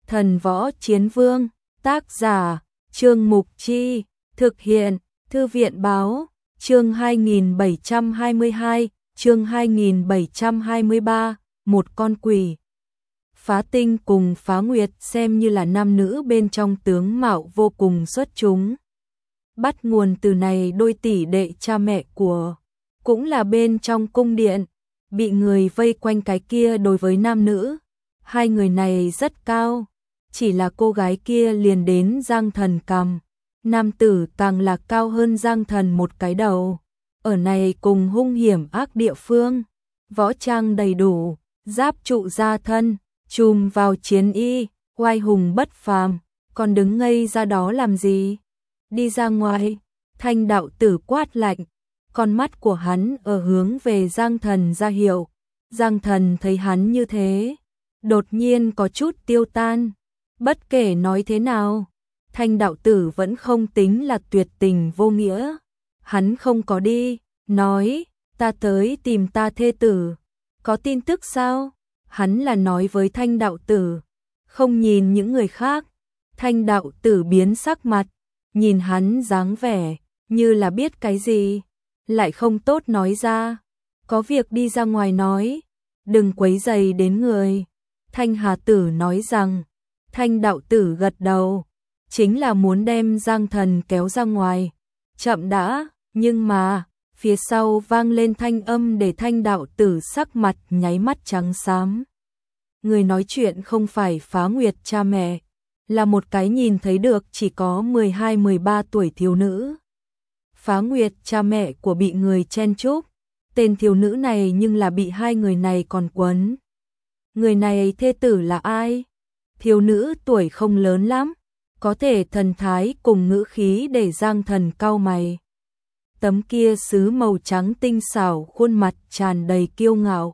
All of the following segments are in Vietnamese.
Thần Võ Chiến Vương, tác giả, Trương Mục Chi, thực hiện, Thư viện Báo, chương 2722, chương 2723, một con quỷ. Phá Tinh cùng Phá Nguyệt xem như là nam nữ bên trong tướng mạo vô cùng xuất chúng. Bắt nguồn từ này đôi tỷ đệ cha mẹ của, cũng là bên trong cung điện, bị người vây quanh cái kia đối với nam nữ. Hai người này rất cao, chỉ là cô gái kia liền đến Giang Thần cằm, nam tử càng là cao hơn Giang Thần một cái đầu. Ở này cùng hung hiểm ác địa phương, võ trang đầy đủ, giáp trụ ra thân, chùm vào chiến y, oai hùng bất phàm, còn đứng ngây ra đó làm gì? Đi ra ngoài, Thanh đạo tử quát lạnh, con mắt của hắn ở hướng về Giang Thần ra hiệu. Giang Thần thấy hắn như thế, đột nhiên có chút tiêu tan. Bất kể nói thế nào, Thanh đạo tử vẫn không tính là tuyệt tình vô nghĩa. Hắn không có đi, nói, ta tới tìm ta thê tử. Có tin tức sao? Hắn là nói với Thanh đạo tử, không nhìn những người khác. Thanh đạo tử biến sắc mặt, nhìn hắn dáng vẻ, như là biết cái gì, lại không tốt nói ra. Có việc đi ra ngoài nói, đừng quấy rầy đến người. Thanh Hà Tử nói rằng, Thanh đạo tử gật đầu, chính là muốn đem Giang Thần kéo ra ngoài. Chậm đã, nhưng mà, phía sau vang lên thanh âm để Thanh đạo tử sắc mặt nháy mắt trắng xám. Người nói chuyện không phải Phá Nguyệt cha mẹ, là một cái nhìn thấy được chỉ có 12-13 tuổi thiếu nữ. Phá Nguyệt cha mẹ của bị người chen chúc, tên thiếu nữ này nhưng là bị hai người này còn quấn. Người này thê tử là ai? Thiếu nữ tuổi không lớn lắm, có thể thần thái cùng ngữ khí để Giang Thần cau mày. Tấm kia sứ màu trắng tinh xảo, khuôn mặt tràn đầy kiêu ngạo.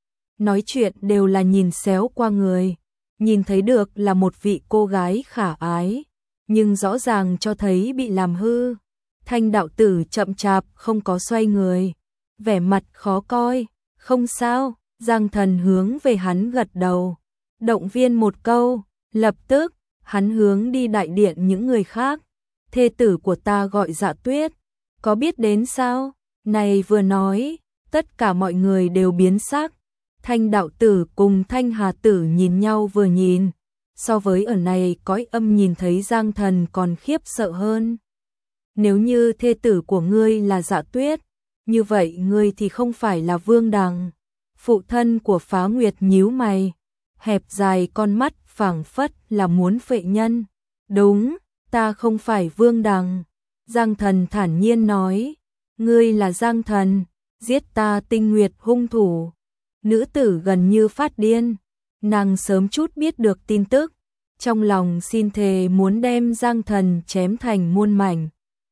Nói chuyện đều là nhìn xéo qua người, nhìn thấy được là một vị cô gái khả ái, nhưng rõ ràng cho thấy bị làm hư. Thanh đạo tử chậm chạp không có xoay người, vẻ mặt khó coi. Không sao. Giang Thần hướng về hắn gật đầu, động viên một câu, lập tức, hắn hướng đi đại điện những người khác. Thê tử của ta gọi Dạ Tuyết, có biết đến sao? Này vừa nói, tất cả mọi người đều biến sắc. Thanh đạo tử cùng Thanh Hà Tử nhìn nhau vừa nhìn, so với ở này cõi âm nhìn thấy Giang Thần còn khiếp sợ hơn. Nếu như thê tử của ngươi là Dạ Tuyết, như vậy ngươi thì không phải là Vương Đằng. Phụ thân của Phá Nguyệt nhíu mày, hẹp dài con mắt phảng phất là muốn phệ nhân. Đúng, ta không phải Vương Đằng. Giang Thần thản nhiên nói, ngươi là Giang Thần, giết ta Tinh Nguyệt hung thủ. Nữ tử gần như phát điên, nàng sớm chút biết được tin tức, trong lòng xin thề muốn đem Giang Thần chém thành muôn mảnh.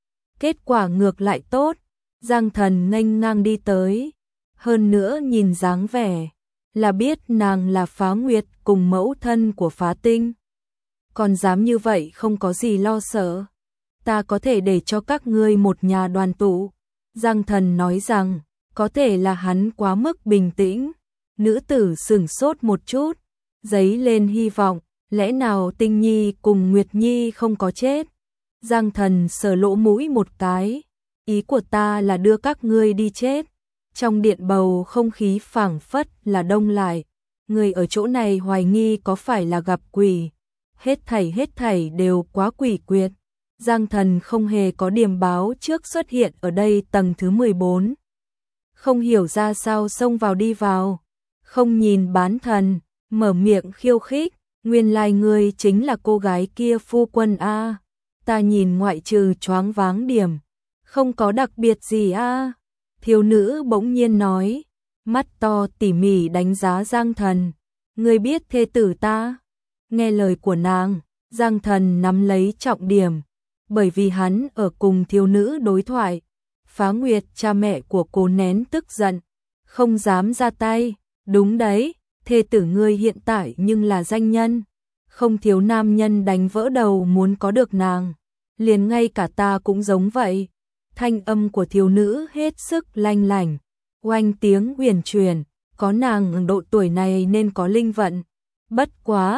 Kết quả ngược lại tốt, Giang Thần nghênh ngang đi tới. Hơn nữa nhìn dáng vẻ, là biết nàng là Phá Nguyệt cùng mẫu thân của Phá Tinh. Còn dám như vậy không có gì lo sợ. Ta có thể để cho các ngươi một nhà đoàn tụ. Giang Thần nói rằng, có thể là hắn quá mức bình tĩnh. Nữ tử sửng sốt một chút, dấy lên hy vọng, lẽ nào Tinh Nhi cùng Nguyệt Nhi không có chết. Giang Thần sờ lỗ mũi một cái, ý của ta là đưa các ngươi đi chết. Trong điện bầu không khí phảng phất là đông lại, người ở chỗ này hoài nghi có phải là gặp quỷ. Hết thảy đều quá quỷ quyệt. Giang Thần không hề có điềm báo trước xuất hiện ở đây tầng thứ 14. Không hiểu ra sao xông vào đi vào, không nhìn bán thần, mở miệng khiêu khích, nguyên lai ngươi chính là cô gái kia phu quân a. Ta nhìn ngoại trừ choáng váng điểm, không có đặc biệt gì a. Thiếu nữ bỗng nhiên nói, mắt to tỉ mỉ đánh giá Giang Thần. Ngươi biết thê tử ta? Nghe lời của nàng, Giang Thần nắm lấy trọng điểm, bởi vì hắn ở cùng thiếu nữ đối thoại. Phá Nguyệt cha mẹ của cô nén tức giận, không dám ra tay. Đúng đấy, thê tử ngươi hiện tại nhưng là danh nhân, không thiếu nam nhân đánh vỡ đầu muốn có được nàng, liền ngay cả ta cũng giống vậy. Thanh âm của thiếu nữ hết sức lanh lảnh, oanh tiếng huyền truyền, có nàng độ tuổi này nên có linh vận. Bất quá,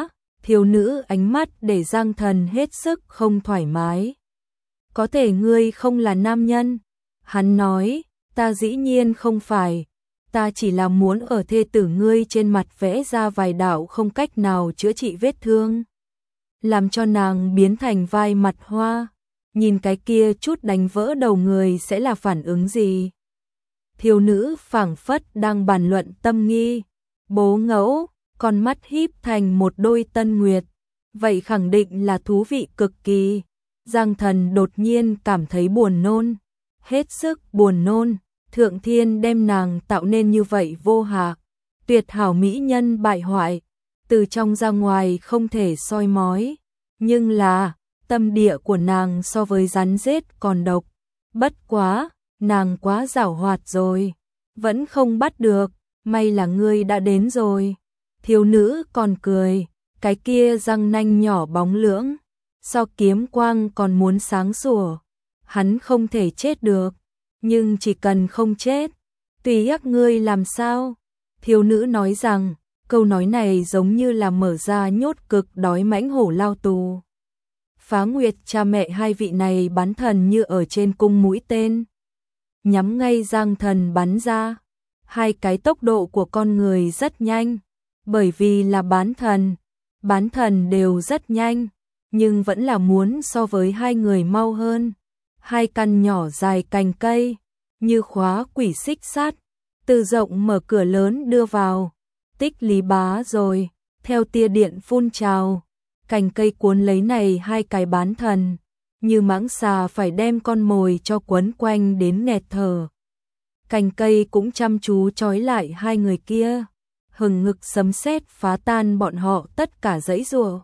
Thiếu nữ ánh mắt để Giang Thần hết sức không thoải mái. Có thể ngươi không là nam nhân. Hắn nói, ta dĩ nhiên không phải. Ta chỉ là muốn ở thê tử ngươi trên mặt vẽ ra vài đạo không cách nào chữa trị vết thương. Làm cho nàng biến thành vai mặt hoa. Nhìn cái kia chút đánh vỡ đầu người sẽ là phản ứng gì? Thiếu nữ phảng phất đang bàn luận tâm nghi. Bố ngẫu, con mắt híp thành một đôi tân nguyệt. Vậy khẳng định là thú vị cực kỳ. Giang Thần đột nhiên cảm thấy buồn nôn. Hết sức buồn nôn. Thượng thiên đem nàng tạo nên như vậy vô hạ. Tuyệt hảo mỹ nhân bại hoại. Từ trong ra ngoài không thể soi mói. Nhưng là, tâm địa của nàng so với rắn rết còn độc. Bất quá, nàng quá giảo hoạt rồi. Vẫn không bắt được, may là ngươi đã đến rồi. Thiếu nữ còn cười, cái kia răng nanh nhỏ bóng lưỡng. So kiếm quang còn muốn sáng sủa. Hắn không thể chết được, nhưng chỉ cần không chết, tùy ác ngươi làm sao. Thiếu nữ nói rằng, câu nói này giống như là mở ra nhốt cực đói mãnh hổ lao tù. Phá Nguyệt cha mẹ hai vị này bắn thần như ở trên cung mũi tên. Nhắm ngay Giang Thần bắn ra. Hai cái tốc độ của con người rất nhanh. Bởi vì là bán thần đều rất nhanh. Nhưng vẫn là muốn so với hai người mau hơn. Hai căn nhỏ dài cành cây. Như khóa quỷ xích sắt. Từ rộng mở cửa lớn đưa vào. Tích lý bá rồi. Theo tia điện phun trào. Cành cây cuốn lấy này hai cái bán thần, như mãng xà phải đem con mồi cho quấn quanh đến nghẹt thở. Cành cây cũng chăm chú trói lại hai người kia, hừng ngực sấm sét phá tan bọn họ tất cả giãy giụa.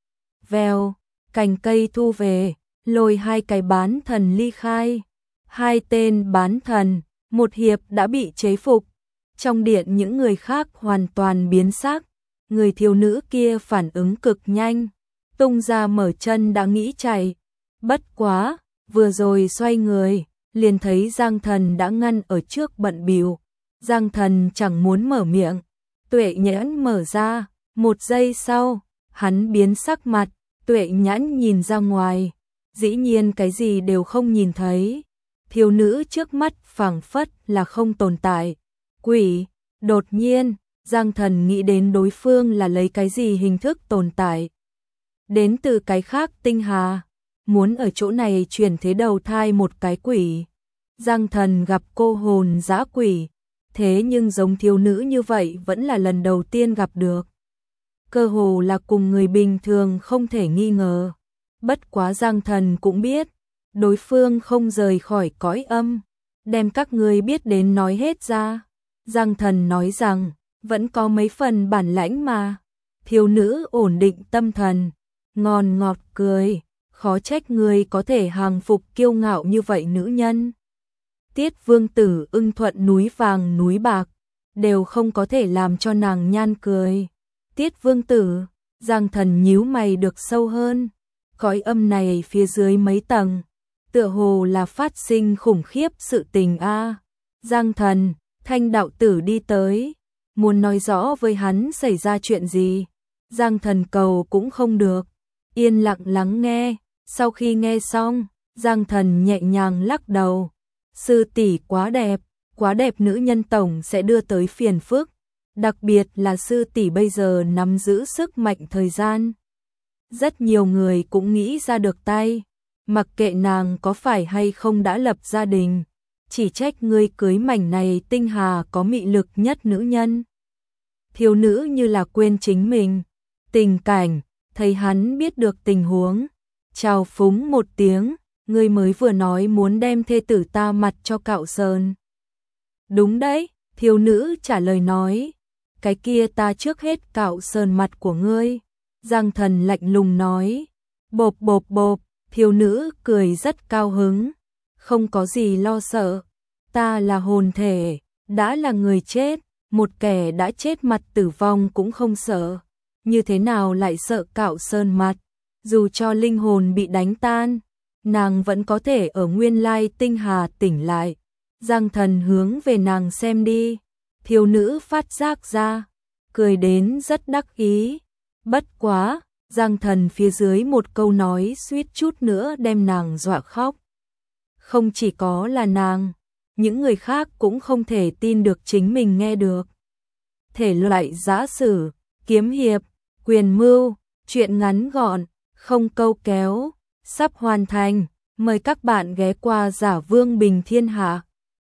Vèo, cành cây thu về, lôi hai cái bán thần ly khai. Hai tên bán thần, một hiệp đã bị chế phục. Trong điện những người khác hoàn toàn biến sắc. Người thiếu nữ kia phản ứng cực nhanh, tung ra mở chân đã nghĩ chạy. Bất quá, vừa rồi xoay người, liền thấy Giang Thần đã ngăn ở trước bận bịu. Giang Thần chẳng muốn mở miệng, Tuệ Nhãn mở ra, một giây sau, hắn biến sắc mặt, Tuệ Nhãn nhìn ra ngoài, dĩ nhiên cái gì đều không nhìn thấy. Thiếu nữ trước mắt phảng phất là không tồn tại. Quỷ, đột nhiên Giang Thần nghĩ đến đối phương là lấy cái gì hình thức tồn tại. Đến từ cái khác tinh hà, muốn ở chỗ này chuyển thế đầu thai một cái quỷ. Giang Thần gặp cô hồn dã quỷ, thế nhưng giống thiếu nữ như vậy vẫn là lần đầu tiên gặp được. Cơ hồ là cùng người bình thường không thể nghi ngờ. Bất quá Giang Thần cũng biết, đối phương không rời khỏi cõi âm, đem các ngươi biết đến nói hết ra. Giang Thần nói rằng, vẫn có mấy phần bản lãnh mà. Thiếu nữ ổn định tâm thần, ngon ngọt cười, khó trách ngươi có thể hàng phục kiêu ngạo như vậy nữ nhân. Tiết Vương Tử ưng thuận núi vàng núi bạc, đều không có thể làm cho nàng nhan cười. Tiết Vương Tử, Giang Thần nhíu mày được sâu hơn. Cõi âm này phía dưới mấy tầng, tựa hồ là phát sinh khủng khiếp sự tình a. Giang Thần, Thanh đạo tử đi tới, muốn nói rõ với hắn xảy ra chuyện gì. Giang Thần cầu cũng không được, yên lặng lắng nghe. Sau khi nghe xong, Giang Thần nhẹ nhàng lắc đầu. Sư tỷ quá đẹp nữ nhân tổng sẽ đưa tới phiền phức, đặc biệt là sư tỷ bây giờ nắm giữ sức mạnh thời gian. Rất nhiều người cũng nghĩ ra được tay, mặc kệ nàng có phải hay không đã lập gia đình, chỉ trách ngươi cưới mảnh này tinh hà có mị lực nhất nữ nhân. Thiếu nữ như là quên chính mình, tình cảnh, thấy hắn biết được tình huống, chào phúng một tiếng, ngươi mới vừa nói muốn đem thê tử ta mặt cho cạo sờn. Đúng đấy, thiếu nữ trả lời nói, cái kia ta trước hết cạo sờn mặt của ngươi. Giang Thần lạnh lùng nói, bộp bộp bộp, thiếu nữ cười rất cao hứng, không có gì lo sợ, ta là hồn thể, đã là người chết, một kẻ đã chết mặt tử vong cũng không sợ, như thế nào lại sợ cạo sơn mặt, dù cho linh hồn bị đánh tan, nàng vẫn có thể ở nguyên lai tinh hà tỉnh lại. Giang Thần hướng về nàng xem đi, thiếu nữ phát giác ra, cười đến rất đắc ý. Bất quá, Giang Thần phía dưới một câu nói suýt chút nữa đem nàng dọa khóc. Không chỉ có là nàng, những người khác cũng không thể tin được chính mình nghe được. Thể loại giã sử, kiếm hiệp, quyền mưu, truyện ngắn gọn, không câu kéo, sắp hoàn thành. Mời các bạn ghé qua Giả Vương Bình Thiên Hạ.